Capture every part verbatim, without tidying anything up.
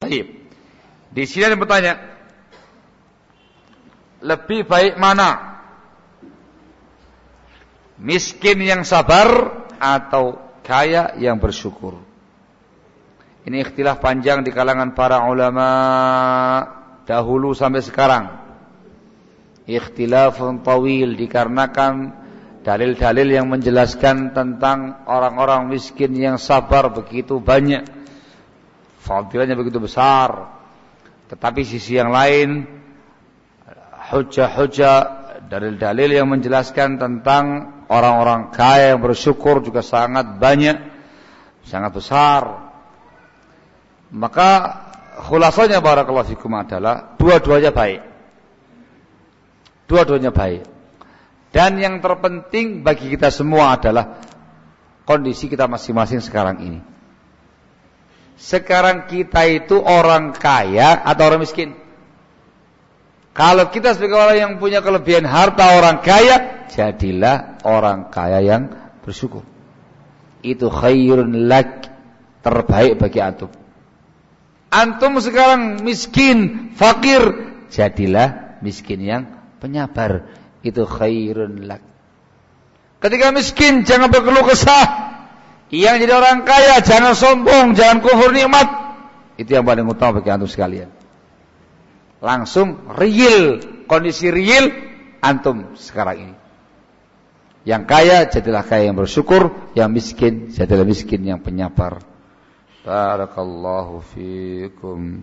Baik. Di sini ada bertanya, lebih baik mana? Miskin yang sabar atau kaya yang bersyukur? Ini ikhtilaf panjang di kalangan para ulama dahulu sampai sekarang. Ikhtilafun tawil dikarenakan dalil-dalil yang menjelaskan tentang orang-orang miskin yang sabar begitu banyak, fadilahnya begitu besar. Tetapi sisi yang lain, hujah-hujah, dalil-dalil yang menjelaskan tentang orang-orang kaya yang bersyukur juga sangat banyak, sangat besar. Maka khulasanya barakallahu fikum adalah dua-duanya baik. Dua-duanya baik. Dan yang terpenting bagi kita semua adalah kondisi kita masing-masing sekarang ini. Sekarang kita itu orang kaya atau orang miskin? Kalau kita sebagai orang yang punya kelebihan harta orang kaya, jadilah orang kaya yang bersyukur. Itu khairun lak, terbaik bagi antum. Antum sekarang miskin, fakir, jadilah miskin yang penyabar. Itu khairun lak. Ketika miskin jangan berkeluh kesah. Yang jadi orang kaya jangan sombong, jangan kufur nikmat. Itu yang paling utama bagi antum sekalian. Langsung real, kondisi real antum sekarang ini. Yang kaya jadilah kaya yang bersyukur, yang miskin jadilah miskin yang penyabar. Barakallahu fiikum.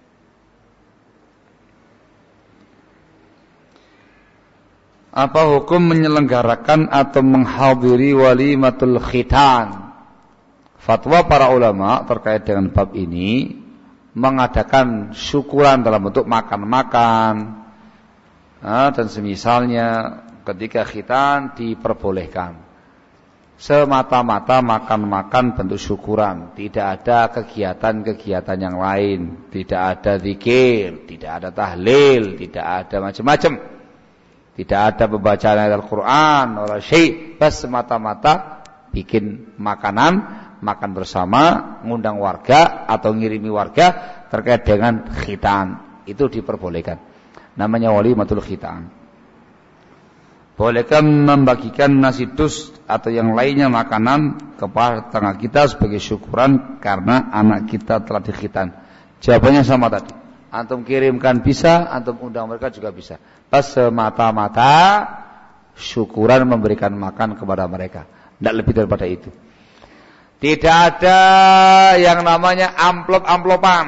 Apa hukum menyelenggarakan atau menghadiri walimatul khitan? Fatwa para ulama terkait dengan bab ini mengadakan syukuran dalam bentuk makan-makan nah, dan semisalnya ketika khitan diperbolehkan. Semata-mata makan-makan bentuk syukuran, tidak ada kegiatan-kegiatan yang lain, tidak ada zikir, tidak ada tahlil, tidak ada macam-macam. Tidak ada pembacaan ayat Al-Quran, wala syai', bas semata-mata bikin makanan, makan bersama, ngundang warga atau ngirimi warga terkait dengan khitan. Itu diperbolehkan. Namanya walimatul khitan. Bolehkah membagikan nasi dus atau yang lainnya makanan kepada tetangga kita sebagai syukuran karena anak kita telah dikhitan? Jawabannya sama tadi. Antum kirimkan bisa, antum undang mereka juga bisa. Pas semata-mata syukuran memberikan makan kepada mereka. Tidak lebih daripada itu. Tidak ada yang namanya amplop-amplopan.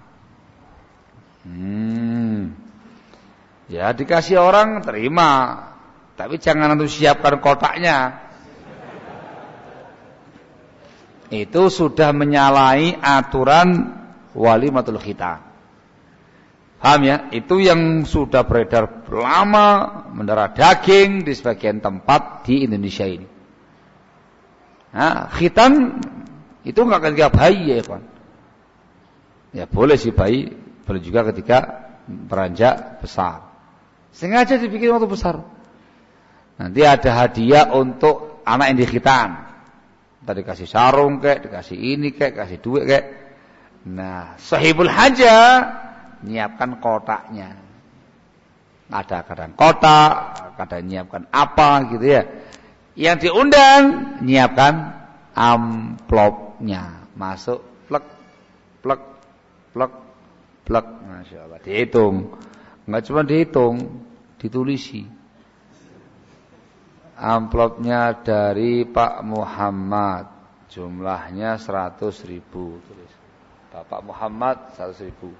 Hmm. Ya dikasih orang terima, tapi jangan antum siapkan kotaknya. Itu sudah menyalahi aturan walimatul khitan. Paham ya? Itu yang sudah beredar lama, mendarah daging di sebagian tempat di Indonesia ini. Nah, khitan itu enggak ketika bayi ya, kawan. Ya boleh sih bayi, boleh juga ketika beranjak besar. Sengaja dibikin waktu besar. Nanti ada hadiah untuk anak yang dikhitan. Tadi dikasih sarung kek, dikasih ini kek, kasih duit kek. Nah, sahibul hajah nyiapkan kotaknya. Ada kadang kotak, kadang nyiapkan apa gitu ya. Yang diundang nyiapkan amplopnya. Masuk plek plek plek plek. Masyaallah, dihitung. Enggak cuma dihitung, ditulisi. Amplopnya dari Pak Muhammad, jumlahnya seratus ribu. Tulis. Bapak Muhammad seratus ribu.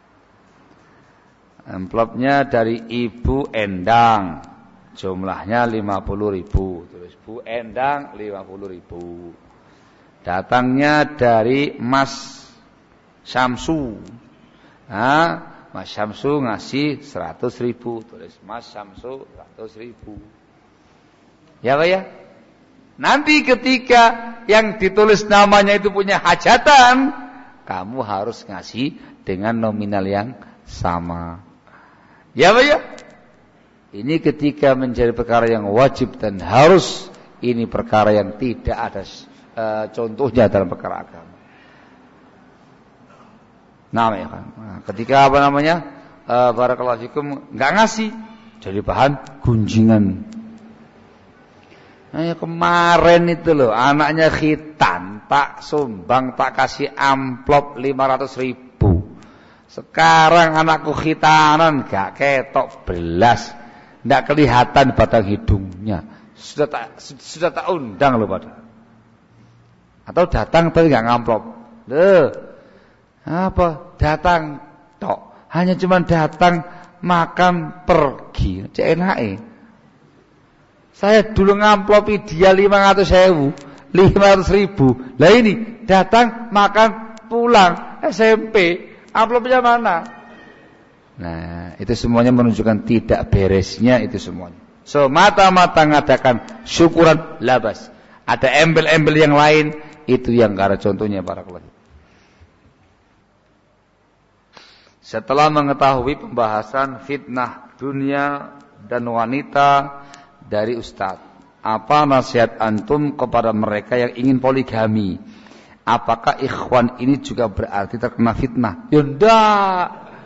Amplopnya dari Ibu Endang, jumlahnya lima puluh ribu. Terus Bu Endang lima puluh ribu. Datangnya dari Mas Syamsu. Nah, Mas Syamsu ngasih seratus ribu. Tulis Mas Syamsu seratus ribu. Ya Pak ya? Nanti ketika yang ditulis namanya itu punya hajatan, kamu harus ngasih dengan nominal yang sama. Ya Pak ya? Ini ketika menjadi perkara yang wajib dan harus, ini perkara yang tidak ada e, contohnya dalam perkara agama. Nah, ya kan. Nah, ketika apa namanya? Uh, barakallahu fikum enggak ngasih, jadi bahan gunjingan. Nah, ya kemarin itu loh, anaknya khitan, tak sumbang, tak kasih amplop lima ratus ribu. Sekarang anakku khitanan gak ketok belas, enggak kelihatan batang hidungnya. Sudah tak sudah tak undang loh pada. Atau datang tapi enggak ngamplop. Loh. Apa? Datang tok. Hanya cuma datang, makan, pergi. Cek enake. Saya dulu ngamplopi dia lima ratus ribu, lima ratus ribu. Lah ini datang, makan, pulang. S M P, amplopnya mana? Nah, itu semuanya menunjukkan tidak beresnya itu semuanya. So, mata-mata ngadakan syukuran labas. Ada embel-embel yang lain, itu yang gak ada contohnya para keluarga. Setelah mengetahui pembahasan fitnah dunia dan wanita dari Ustadz, apa nasihat antum kepada mereka yang ingin poligami? Apakah ikhwan ini juga berarti terkena fitnah? Ya enggak.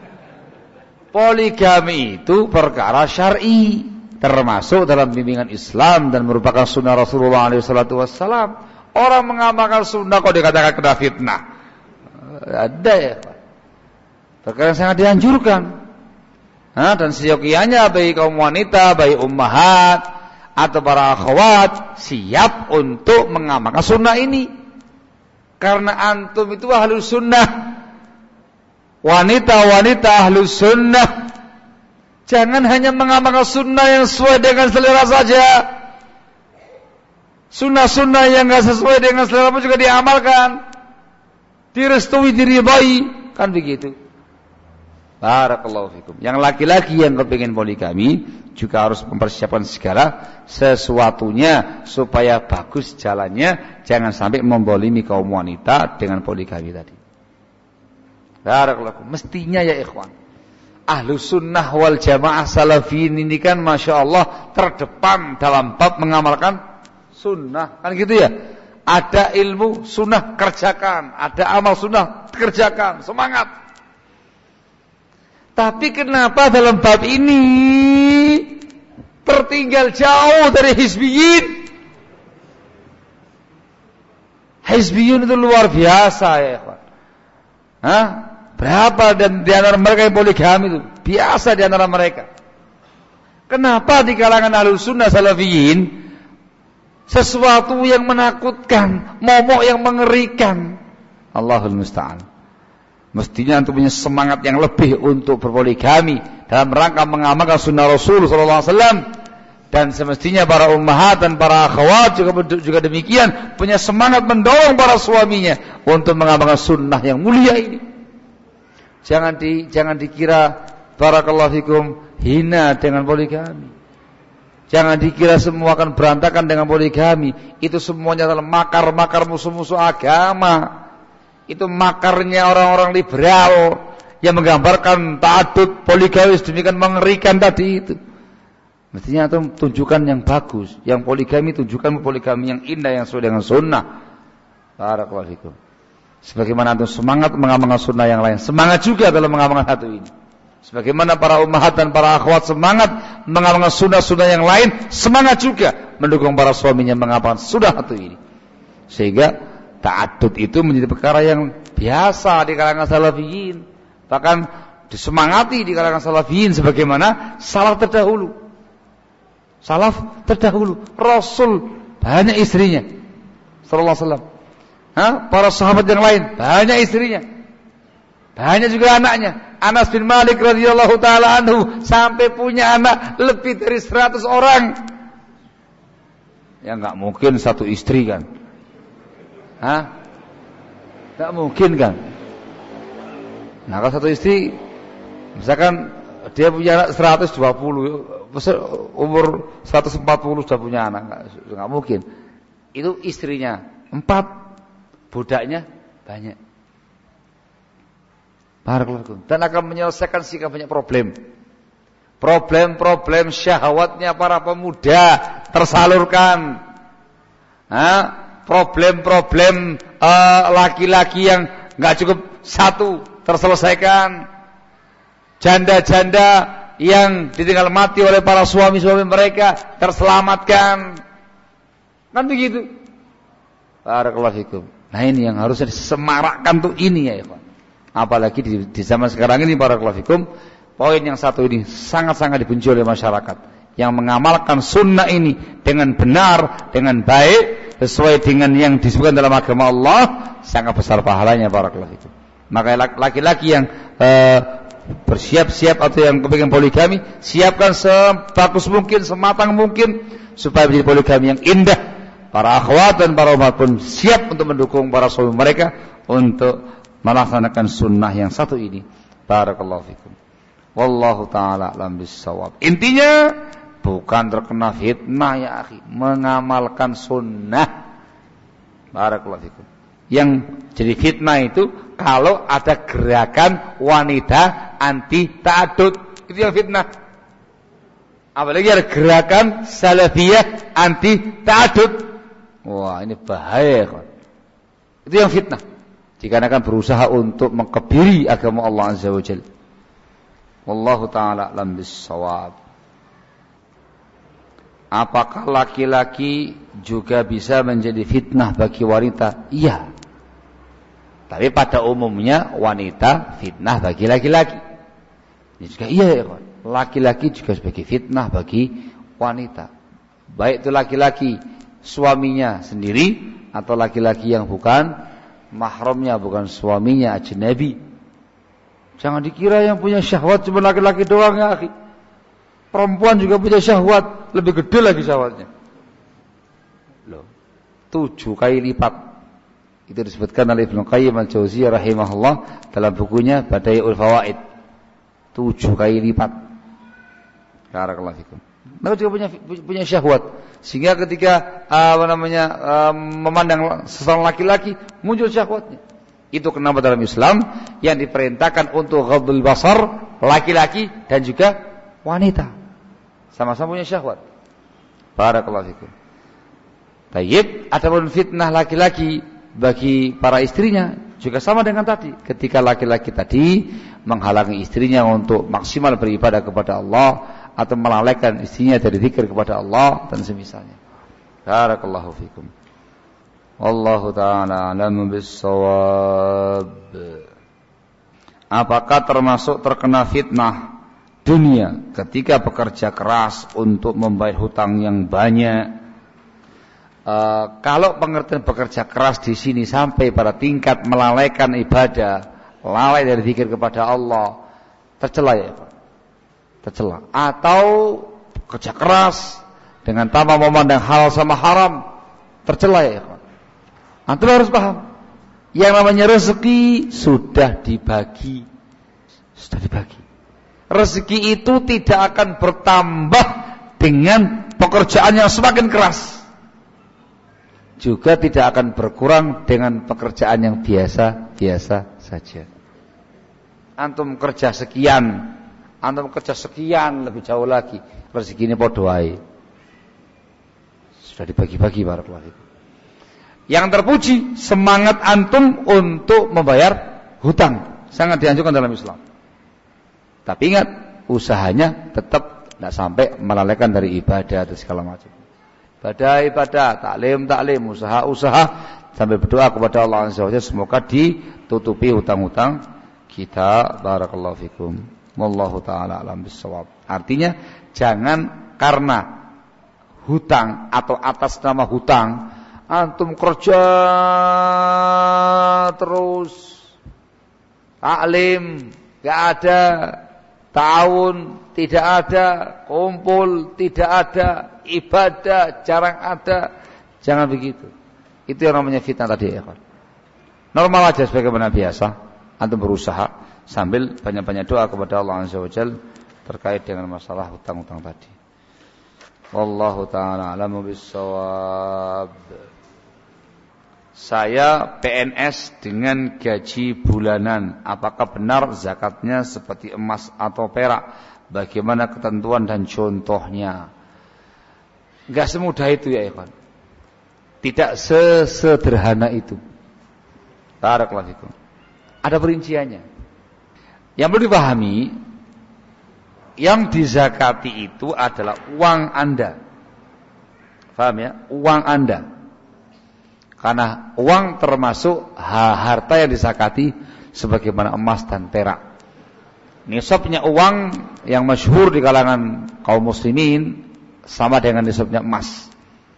Poligami itu perkara syar'i, termasuk dalam bimbingan Islam dan merupakan sunnah Rasulullah shallallahu alaihi wasallam. Orang mengamalkan sunnah kok dikatakan kena fitnah? Ada ya, Pak. Perkara yang sangat dianjurkan. Nah, dan seyogianya bagi kaum wanita, bagi ummahat atau para akhwat siap untuk mengamalkan sunnah ini. Karena antum itu ahlus sunnah. Wanita-wanita ahlus sunnah. Jangan hanya mengamalkan sunnah yang sesuai dengan selera saja. Sunnah-sunnah yang enggak sesuai dengan selera pun juga diamalkan. Direstui, diridhai, kan begitu. Barakallahu fikum. Yang laki-laki yang kepingin poligami juga harus mempersiapkan segala sesuatunya supaya bagus jalannya, jangan sampai membolimi kaum wanita dengan poligami tadi. Barakallahu fikum. Mestinya ya ikhwan, Ahlus sunnah wal jamaah salafin ini kan Masya Allah terdepan dalam bab mengamalkan sunnah, kan gitu ya. Ada ilmu sunnah kerjakan, ada amal sunnah kerjakan, semangat. Tapi kenapa dalam bab ini tertinggal jauh dari hizbiyin? Hizbiyin itu luar biasa ya ikhwan. Hah? Berapa dan di antara mereka yang poligami itu? Biasa di antara mereka. Kenapa di kalangan ahlus sunnah salafiyin sesuatu yang menakutkan, momok yang mengerikan? Allahul musta'an. Mestinya antum punya semangat yang lebih untuk berpoligami dalam rangka mengamalkan sunnah Rasul sallallahu alaihi wasallam, dan semestinya para ummahat dan para akhwat juga juga demikian punya semangat mendorong para suaminya untuk mengamalkan sunnah yang mulia ini. Jangan di jangan dikira barakallahu fikum hina dengan poligami. Jangan dikira semua akan berantakan dengan poligami. Itu semuanya adalah makar-makar musuh-musuh agama. Itu makarnya orang-orang liberal yang menggambarkan ta'addud poligami demikian mengerikan tadi itu. Mestinya itu tunjukkan yang bagus, yang poligami tunjukkan poligami yang indah yang sesuai dengan sunnah. Barakallahu fikum. Sebagaimana antum semangat mengamalkan sunnah yang lain, semangat juga dalam mengamalkan satu ini. Sebagaimana para ummahat dan para akhwat semangat mengamalkan sunnah-sunnah yang lain, semangat juga mendukung para suaminya mengamalkan sunnah satu ini. Sehingga ta'addud itu menjadi perkara yang biasa di kalangan salafiyin, bahkan disemangati di kalangan salafiyin sebagaimana salaf terdahulu. Salaf terdahulu, Rasul banyak istrinya sallallahu alaihi wasallam. Hah? Para sahabat yang lain banyak istrinya. Banyak juga anaknya. Anas bin Malik radhiyallahu taala anhu sampai punya anak lebih dari seratus orang. Ya enggak mungkin satu istri kan. Hah? Tidak mungkin kan? Nah kalau satu istri, misalkan dia punya anak seratus dua puluh, umur seratus empat puluh sudah punya anak, nggak mungkin. Itu istrinya empat, budaknya banyak. Barakallahu. Dan akan menyelesaikan sikap banyak problem. Problem-problem syahwatnya para pemuda tersalurkan. Hah? Problem-problem uh, laki-laki yang nggak cukup satu, terselesaikan. Janda-janda yang ditinggal mati oleh para suami-suami mereka terselamatkan. Kan begitu. Barakallahu fikum. Nah ini yang harusnya disemarakkan tuh ini ya ikhwan. Apalagi di, di zaman sekarang ini barakallahu fikum, poin yang satu ini sangat-sangat dibenci oleh masyarakat. Yang mengamalkan sunnah ini dengan benar, dengan baik, sesuai dengan yang disebutkan dalam agama Allah, sangat besar pahalanya barakallahu fikum. Maka laki-laki yang uh, bersiap-siap atau yang kepingin poligami, siapkan sebagus mungkin, sematang mungkin supaya menjadi poligami yang indah. Para akhwat dan para umat pun siap untuk mendukung para suami mereka untuk melaksanakan sunnah yang satu ini. Barakallahu fikum. Wallahu ta'ala a'lam bissawab. Intinya bukan terkena fitnah ya akhi, mengamalkan sunnah. Barakallahu fikum. Yang jadi fitnah itu kalau ada gerakan wanita anti ta'addud, itu yang fitnah. Apalagi ada gerakan salafiyah anti ta'addud. Wah, ini bahaya kan. Itu yang fitnah. Dikarenakan berusaha untuk mengkebiri agama Allah Azza wa Jalla. Wallahu ta'ala a'lam bissawab. Apakah laki-laki juga bisa menjadi fitnah bagi wanita? Iya. Tapi pada umumnya wanita fitnah bagi laki-laki. Ini juga iya ya kan. Laki-laki juga sebagai fitnah bagi wanita. Baik itu laki-laki suaminya sendiri atau laki-laki yang bukan mahramnya, bukan suaminya, ajnabi. Jangan dikira yang punya syahwat cuma laki-laki doang ya akhi. Perempuan juga punya syahwat, lebih gede lagi syahwatnya. Loh, tujuh kali lipat. Itu disebutkan oleh Ibnu Qayyim al-Jauziyah rahimahullah dalam bukunya Bada'iul Fawaid. Tujuh kali lipat. Barakallahu fikum. Mereka juga punya punya syahwat, sehingga ketika uh, apa namanya uh, memandang seseorang laki-laki muncul syahwatnya. Itu kenapa dalam Islam yang diperintahkan untuk ghadul basar laki-laki dan juga wanita sama-sama punya syahwat. Barakallahu fikum. Tayyib, adapun fitnah laki-laki bagi para istrinya juga sama dengan tadi. Ketika laki-laki tadi menghalangi istrinya untuk maksimal beribadah kepada Allah atau melalaikan istrinya dari zikir kepada Allah dan semisalnya. Barakallahu fikum. Wallahu ta'ala a'lamu bis-shawab. Apakah termasuk terkena fitnah dunia ketika bekerja keras untuk membayar hutang yang banyak? Uh, kalau pengertian bekerja keras di sini sampai pada tingkat melalaikan ibadah, lalai dari zikir kepada Allah, tercela ya Pak. Tercela. Atau kerja keras dengan tanpa memandang halal sama haram, tercela ya Pak. Antum harus paham, yang namanya rezeki sudah dibagi, sudah dibagi. Rezeki itu tidak akan bertambah dengan pekerjaan yang semakin keras, juga tidak akan berkurang dengan pekerjaan yang biasa-biasa saja. Antum kerja sekian, antum kerja sekian lebih jauh lagi, rezeki ini podo wae. Sudah dibagi-bagi barakallahu fikum. Yang terpuji semangat antum untuk membayar hutang, sangat dianjurkan dalam Islam. Tapi ingat, usahanya tetap tidak sampai melalaikan dari ibadah dan segala macam. Ibadah-ibadah, taklim-taklim, usaha-usaha, sampai berdoa kepada Allah Azza wa Jalla semoga ditutupi hutang-hutang kita. Barakallahu fikum. Wallahu ta'ala a'lam bis-shawab. Artinya jangan karena hutang atau atas nama hutang antum kerja terus, taklim enggak ada, tahun tidak ada, kumpul tidak ada, ibadah jarang ada. Jangan begitu. Itu yang namanya fitnah tadi ya kan. Normal aja sebagaimana biasa, antum berusaha sambil banyak-banyak doa kepada Allah Azza wa Jalla terkait dengan masalah hutang-hutang tadi. Wallahu ta'ala a'lamu bis-shawab. Saya P N S dengan gaji bulanan, apakah benar zakatnya seperti emas atau perak? Bagaimana ketentuan dan contohnya? Enggak semudah itu ya ikhwan. Tidak sesederhana itu. Barakallahu fikum. Ada perinciannya. Yang perlu dipahami, yang dizakati itu adalah uang Anda. Paham ya? Uang Anda. Karena uang termasuk harta yang dizakati sebagaimana emas dan perak. Nisabnya uang yang masyhur di kalangan kaum muslimin sama dengan nisabnya emas.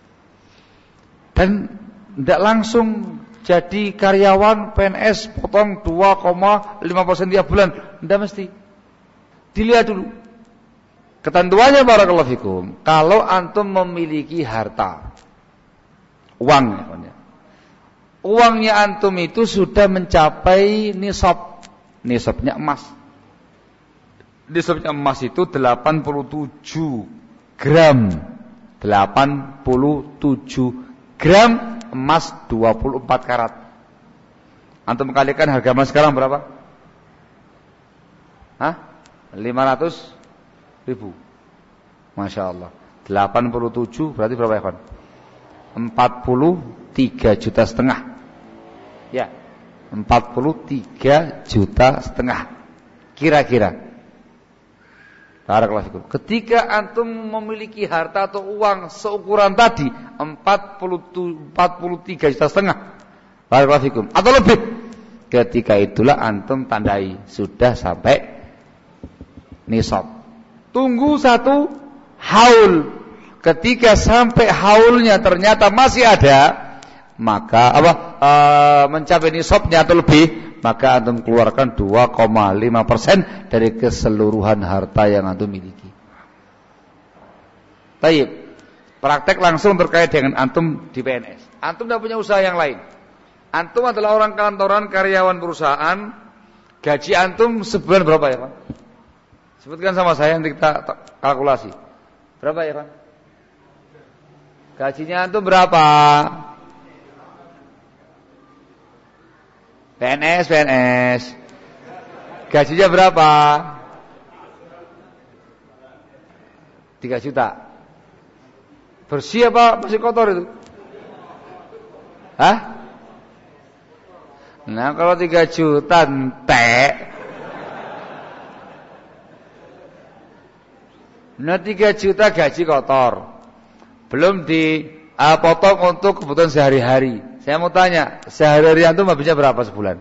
Dan tidak langsung jadi karyawan P N S potong dua koma lima persen tiap bulan. Tidak mesti. Dilihat dulu. Ketentuannya barakallahu fikum. Kalau antum memiliki harta, uang ya, uangnya antum itu sudah mencapai nisab. Nisabnya emas. Nisabnya emas itu delapan puluh tujuh gram. delapan puluh tujuh gram emas dua puluh empat karat. Antum kalikan harga emas sekarang berapa? Hah? lima ratus ribu. Masya Allah. delapan puluh tujuh berarti berapa ya kawan? empat puluh tiga juta setengah. Ya, empat puluh tiga juta setengah. Kira-kira. Barakallahu fikum. Ketika antum memiliki harta atau uang seukuran tadi empat puluh tiga juta setengah. Barakallahu fikum. Atau lebih. Ketika itulah antum tandai sudah sampai nisab. Tunggu satu haul. Ketika sampai haulnya ternyata masih ada, maka apa? E, mencapai nisabnya atau lebih, maka antum keluarkan dua koma lima persen dari keseluruhan harta yang antum miliki. Baik. Praktek langsung terkait dengan antum di P N S. Antum tidak punya usaha yang lain. Antum adalah orang kantoran, karyawan perusahaan. Gaji antum sebulan berapa ya, Pak? Sebutkan sama saya nanti kita kalkulasi. Berapa ya, Pak? Gajinya antum berapa? P N S, P N S. Gajinya berapa? tiga juta. Bersih apa masih kotor itu? Hah? Nah, kalau tiga juta entek. Nah, tiga juta gaji kotor. Belum dipotong uh, untuk kebutuhan sehari-hari. Saya mau tanya, sehari-hari antum habisnya berapa sebulan?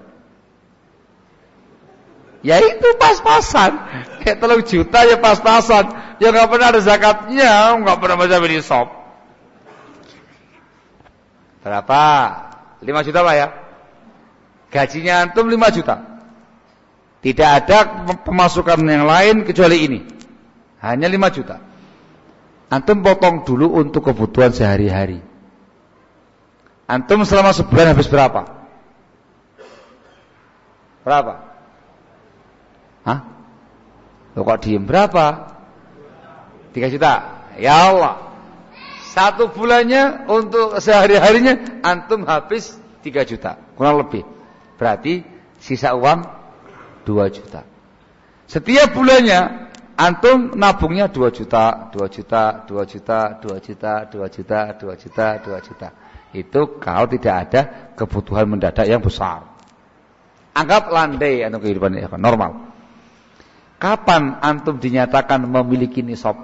Ya itu pas-pasan. Kayak telung juta ya pas-pasan. Ya nggak pernah ada zakatnya, nggak pernah baca nisab. Berapa? lima juta Pak ya? Gajinya antum lima juta. Tidak ada pemasukan yang lain kecuali ini. Hanya lima juta. Antum potong dulu untuk kebutuhan sehari-hari. Antum selama sebulan habis berapa? Berapa? Hah? Loh kok diem? Berapa? tiga juta. Ya Allah. Satu bulannya untuk sehari-harinya antum habis tiga juta. Kurang lebih. Berarti sisa uang dua juta. Setiap bulannya antum nabungnya dua juta, dua juta, dua juta, dua juta, dua juta, dua juta, dua juta. Itu kalau tidak ada kebutuhan mendadak yang besar. Anggap landai anu kehidupan normal. Kapan antum dinyatakan memiliki nisab?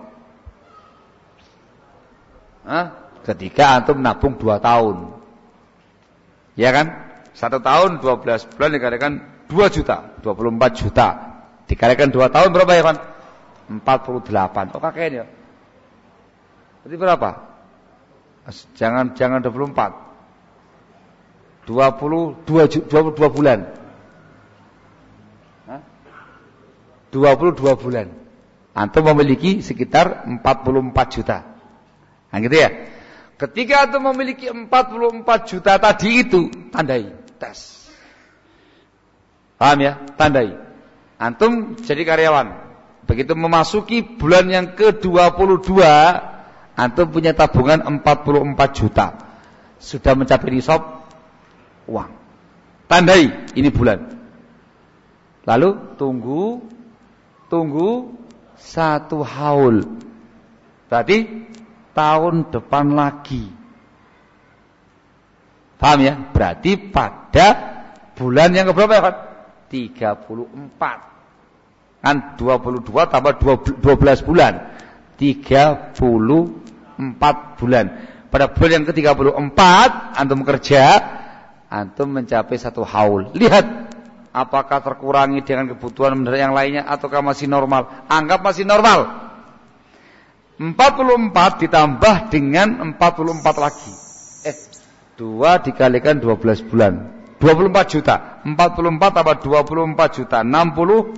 Hah? Ketika antum nabung dua tahun. Ya kan? Satu tahun dua belas bulan dikalikan dua juta, dua puluh empat juta. Dikalikan dua tahun berapa ya kan? empat puluh delapan. Oh kakeknya. Berarti berapa? Jangan jangan dua puluh empat. dua puluh dua, dua puluh dua bulan. Hah? dua puluh dua bulan. Antum memiliki sekitar empat puluh empat juta. Nah gitu ya. Ketika antum memiliki empat puluh empat juta tadi itu, tandai, tes. Paham ya? Tandai. Antum jadi karyawan. Begitu memasuki bulan yang ke dua puluh dua, antum punya tabungan empat puluh empat juta. Sudah mencapai nisab uang. Tandai, ini bulan. Lalu tunggu tunggu satu haul. Berarti tahun depan lagi. Paham ya? Berarti pada bulan yang keberapa ya, Pak? tiga puluh empat. Kan dua puluh dua tambah dua belas bulan. tiga puluh empat bulan. Pada bulan yang ke tiga puluh empat antum kerja, antum mencapai satu haul. Lihat apakah terkurangi dengan kebutuhan mendadak yang lainnya ataukah masih normal. Anggap masih normal. empat puluh empat ditambah dengan empat puluh empat lagi. Eh, dua dikalikan dua belas bulan. dua puluh empat juta. empat puluh empat tambah dua puluh empat juta. enam puluh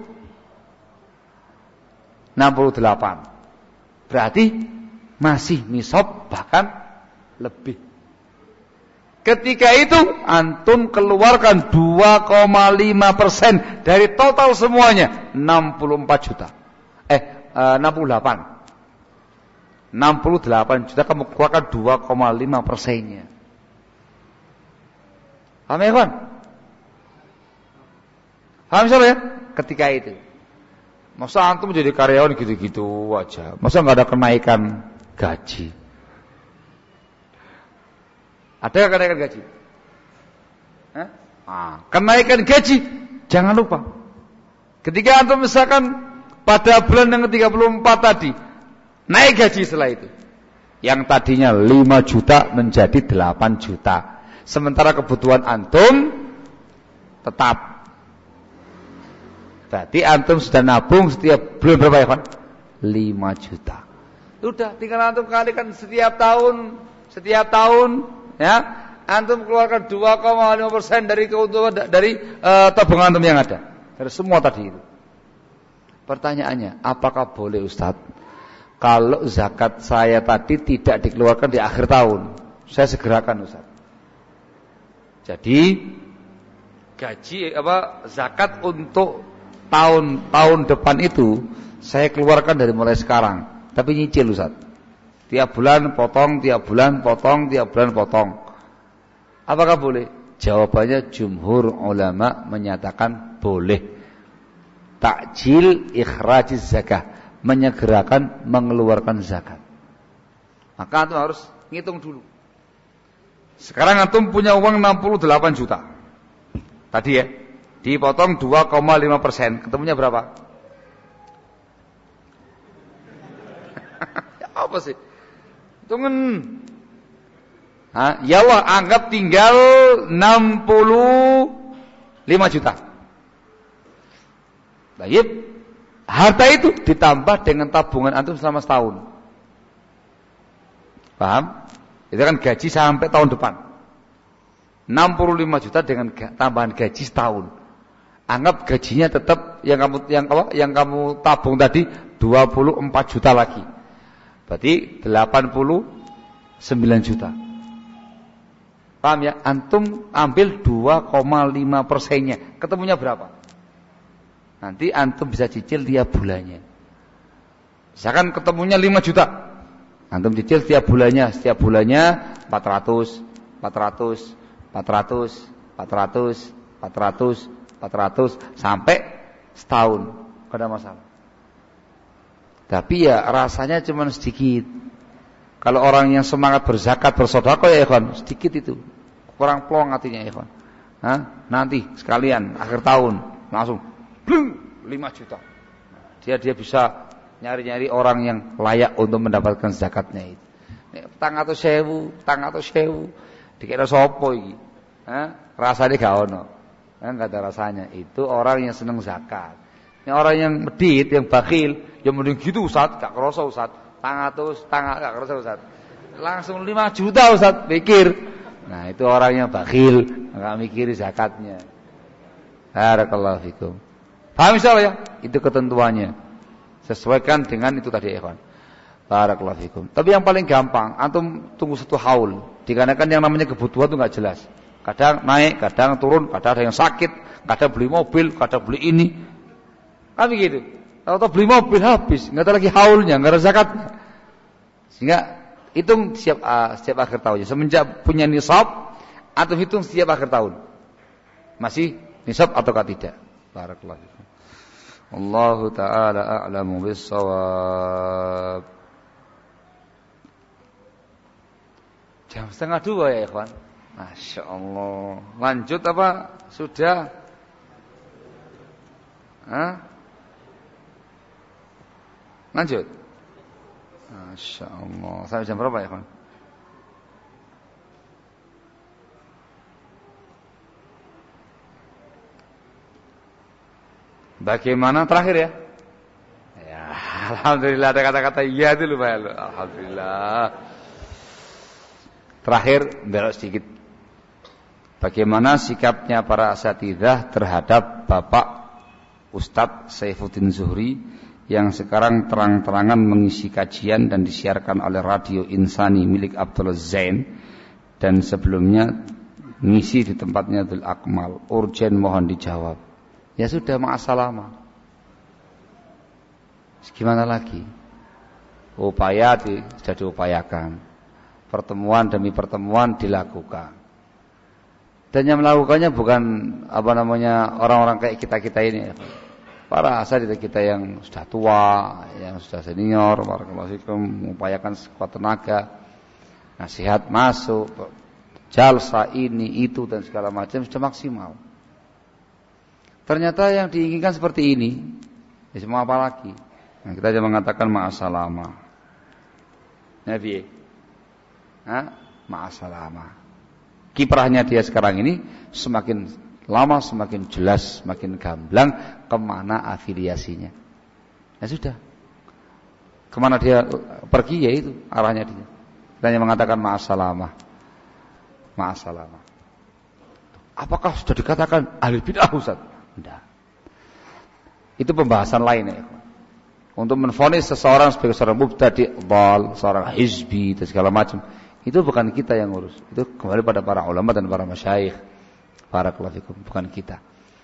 enam puluh delapan. Berarti masih nisab bahkan lebih. Ketika itu antum keluarkan dua koma lima persen dari total semuanya, enam puluh empat juta. Eh, enam puluh delapan. enam puluh delapan juta kamu keluarkan dua koma lima persennya. Paham ya, kawan? Paham ya? Ketika itu. Masa antum jadi karyawan gitu-gitu aja? Masa nggak ada kenaikan gaji? Ada nggak kenaikan gaji? Hah? Ah, kenaikan gaji jangan lupa. Ketika antum misalkan pada bulan yang ke tiga puluh empat tadi naik gaji setelah itu, yang tadinya lima juta menjadi delapan juta. Sementara kebutuhan antum tetap. Berarti antum sudah nabung setiap bulan berapa ya, Pak? lima juta. Sudah, tinggal antum kalikan setiap tahun, setiap tahun, ya, antum keluarkan dua koma lima persen dari keuntungan dari uh, tabungan antum yang ada. Dari semua tadi itu. Pertanyaannya, apakah boleh Ustaz kalau zakat saya tadi tidak dikeluarkan di akhir tahun? Saya segerakan Ustaz. Jadi gaji apa zakat untuk tahun-tahun depan itu saya keluarkan dari mulai sekarang, tapi nyicil Ustaz. Tiap bulan potong, tiap bulan potong, tiap bulan potong. Apakah boleh? Jawabannya jumhur ulama menyatakan boleh. Takjil ikhrajiz zakah, menyegerakan mengeluarkan zakat. Maka antum harus ngitung dulu. Sekarang antum punya uang enam puluh delapan juta. Tadi ya, dipotong dua koma lima persen, ketemunya berapa? Ya apa sih? Tunggu. Hah? Ya Allah, anggap tinggal enam puluh lima juta. Baik. Harta itu ditambah dengan tabungan antum selama setahun. Paham? Itu kan gaji sampai tahun depan. enam puluh lima juta dengan tambahan gaji setahun. Anggap gajinya tetap yang kamu yang apa? Yang kamu tabung tadi dua puluh empat juta lagi. Berarti delapan puluh sembilan juta. Paham ya? Antum ambil dua koma lima persennya. Ketemunya berapa? Nanti antum bisa cicil tiap bulannya. Misalkan ketemunya lima juta. Antum cicil tiap bulannya, setiap bulannya empat ratus, empat ratus, empat ratus, empat ratus, empat ratus, empat ratus sampai setahun. Enggak ada masalah. Tapi ya rasanya cuma sedikit. Kalau orang yang semangat berzakat, bersedekah ya ikhwan, sedikit itu. Kurang plong hatinya ikhwan. Hah? Nanti sekalian akhir tahun langsung blung, lima juta. Dia dia bisa nyari-nyari orang yang layak untuk mendapatkan zakatnya itu. Tang atau sewu, tang atau sewu, dikira sopo iki. Hah? Rasanya gak ono. Enggak ada rasanya. Itu orang yang seneng zakat. Ini orang yang medit, yang bakhil, yang mending gitu Ustaz, gak kerasa Ustaz. Tang atau tang gak kerasa Ustaz. Langsung lima juta Ustaz, pikir. Nah, itu orang yang bakhil, enggak mikir zakatnya. Barakallahu fikum. Paham insyaallah ya? Itu ketentuannya. Sesuaikan dengan itu tadi ikhwan. Barakallahu fikum. Tapi yang paling gampang, antum tunggu satu haul. Dikarenakan yang namanya kebutuhan itu enggak jelas. Kadang naik, kadang turun, kadang ada yang sakit, kadang beli mobil, kadang beli ini. Kan begitu. Atau beli mobil habis, enggak ada lagi haulnya, enggak ada zakatnya. Sehingga hitung setiap uh, setiap akhir tahunnya. Semenjak punya nisab, antum hitung setiap akhir tahun. Masih nisab ataukah tidak? Barakallahu fikum. Allahu ta'ala a'lamu bis-shawab. Jam setengah dua ya ikhwan. Masya Allah. Lanjut apa? Sudah? Hah? Lanjut. Masya Allah. Sampai jam berapa ya, kawan? Bagaimana terakhir ya? Ya, alhamdulillah ada kata-kata iya dulu Pak. Alhamdulillah. Terakhir belok sedikit. Bagaimana sikapnya para asatidzah terhadap Bapak Ustadz Saifuddin Zuhri yang sekarang terang-terangan mengisi kajian dan disiarkan oleh Radio Insani milik Abdullah Zain, dan sebelumnya ngisi di tempatnya Abdul Akmal. Urgen mohon dijawab. Ya sudah, ma'asalama. Gimana lagi? Upaya di, sudah diupayakan. Pertemuan demi pertemuan dilakukan. Dan yang melakukannya bukan apa namanya orang-orang kayak kita-kita ini. Para asatidz kita yang sudah tua, yang sudah senior, barakallahu fikum, mengupayakan sekuat tenaga. Nasihat masuk, jalsa ini, itu dan segala macam sudah maksimal. Ternyata yang diinginkan seperti ini, ya semua apa lagi? Nah, kita hanya mengatakan ma'asalama. Nabi, ha? Ma'asalama. Kiprahnya dia sekarang ini semakin lama semakin jelas, semakin gamblang kemana afiliasinya. Ya sudah, kemana dia pergi ya itu arahnya dia. Kita hanya mengatakan ma'asalama. Ma'asalama. Apakah sudah dikatakan ahli bid'ah Ustaz? Tidak. Itu pembahasan lain ya. Untuk menvonis seseorang sebagai seorang mubtadi', dhal, seorang hizbi dan segala macam, itu bukan kita yang ngurus. Itu kembali pada para ulama dan para masyayikh, para kulafikum, bukan kita.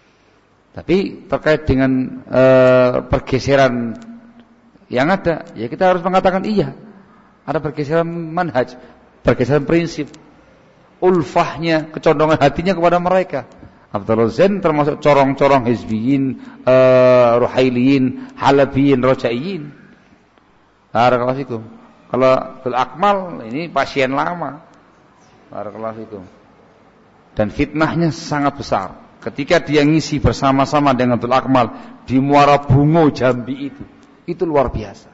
Tapi terkait dengan e, pergeseran yang ada, ya kita harus mengatakan iya. Ada pergeseran manhaj, pergeseran prinsip, ulfahnya, kecondongan hatinya kepada mereka. Abdullah Zain termasuk corong-corong hizbiyin, uh, ruhailiyin, halabiyin, rojaiyin. Barakallahu fikum. Kalau Abdul Akmal ini pasien lama. Barakallahu fikum. Dan fitnahnya sangat besar. Ketika dia ngisi bersama-sama dengan Abdul Akmal di Muara Bungo Jambi itu, itu luar biasa.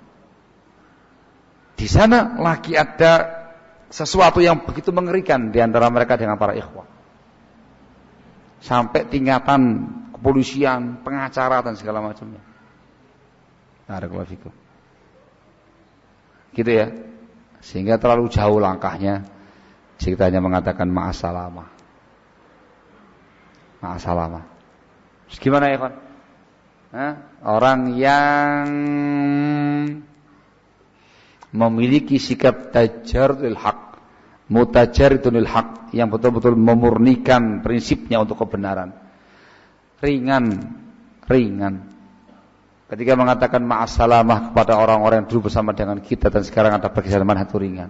Di sana lagi ada sesuatu yang begitu mengerikan di antara mereka dengan para ikhwah. Sampai tingkatan kepolisian, pengacara dan segala macamnya. Barakallahu fikum. Gitu ya. Sehingga terlalu jauh langkahnya. Kita hanya mengatakan ma'asalama. Ma'asalama. Terus gimana ya, Pak? Orang yang memiliki sikap tajarrudul haq, mutajarridunil haq, yang betul-betul memurnikan prinsipnya untuk kebenaran, ringan, ringan. Ketika mengatakan ma'asalamah kepada orang-orang yang dulu bersama dengan kita dan sekarang ada pergeseran manhaj, itu ringan.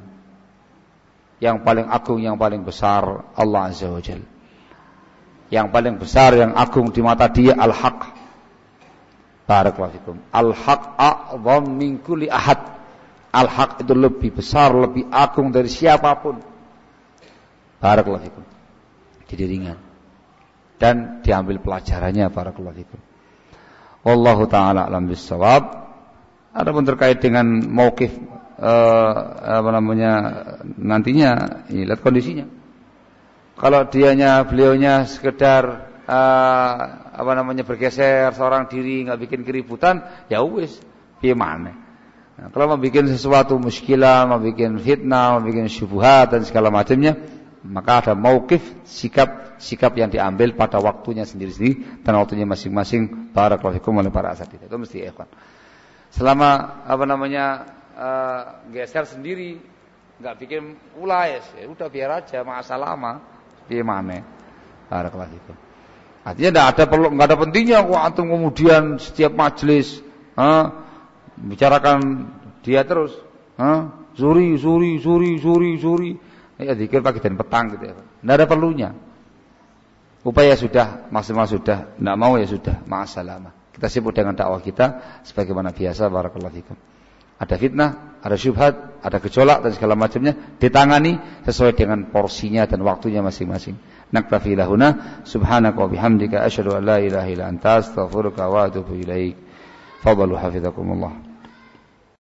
Yang paling agung, yang paling besar Allah Azza wa Jalla. Yang paling besar, yang agung di mata dia al-haq. Barakallahu fikum. Al-haq a'zam min kulli ahad. Al-haq itu lebih besar, lebih agung dari siapapun. Barakallahu fikum. Jadi ringan. Dan diambil pelajarannya, barakallahu fikum. Wallahu ta'ala a'lam bis-shawab. Adapun terkait dengan mauqif eh, apa namanya nantinya, ya, lihat kondisinya. Kalau dianya beliaunya sekedar eh, apa namanya bergeser seorang diri, enggak bikin keributan, ya wis, piye maneh. Nah, kalau mau bikin sesuatu muskilah, mau bikin fitnah, mau bikin syubhat dan segala macamnya, maka ada mauqif, sikap sikap yang diambil pada waktunya sendiri-sendiri dan waktunya masing-masing. Barakallahu fikum oleh para asatidz. Itu mesti ikhwan. Selama apa namanya uh, geser sendiri, enggak bikin ulah, ya udah biar aja, ma'asalama, piye maneh. Barakallahu fikum. Artinya enggak ada perlu, enggak ada pentingnya kok antum kemudian setiap majelis, ha, bicarakan dia terus, ha? Zuri, zuri, zuri, zuri, zuri. Ya zikir pagi dan petang gitu ya. Tidak ada perlunya. Upaya sudah, maksimal sudah, tidak mau ya sudah, ma'asalama. Kita sibuk dengan dakwah kita sebagaimana biasa. Barakallahu fikum. Ada fitnah, ada syubhat, ada gejolak dan segala macamnya, ditangani sesuai dengan porsinya dan waktunya masing-masing. Naktafi lahuna, subhanaka wa bihamdika asyhadu an la ilaha illa anta astaghfiruka wa atubu ilaik. Fadhalu hafizakumullah.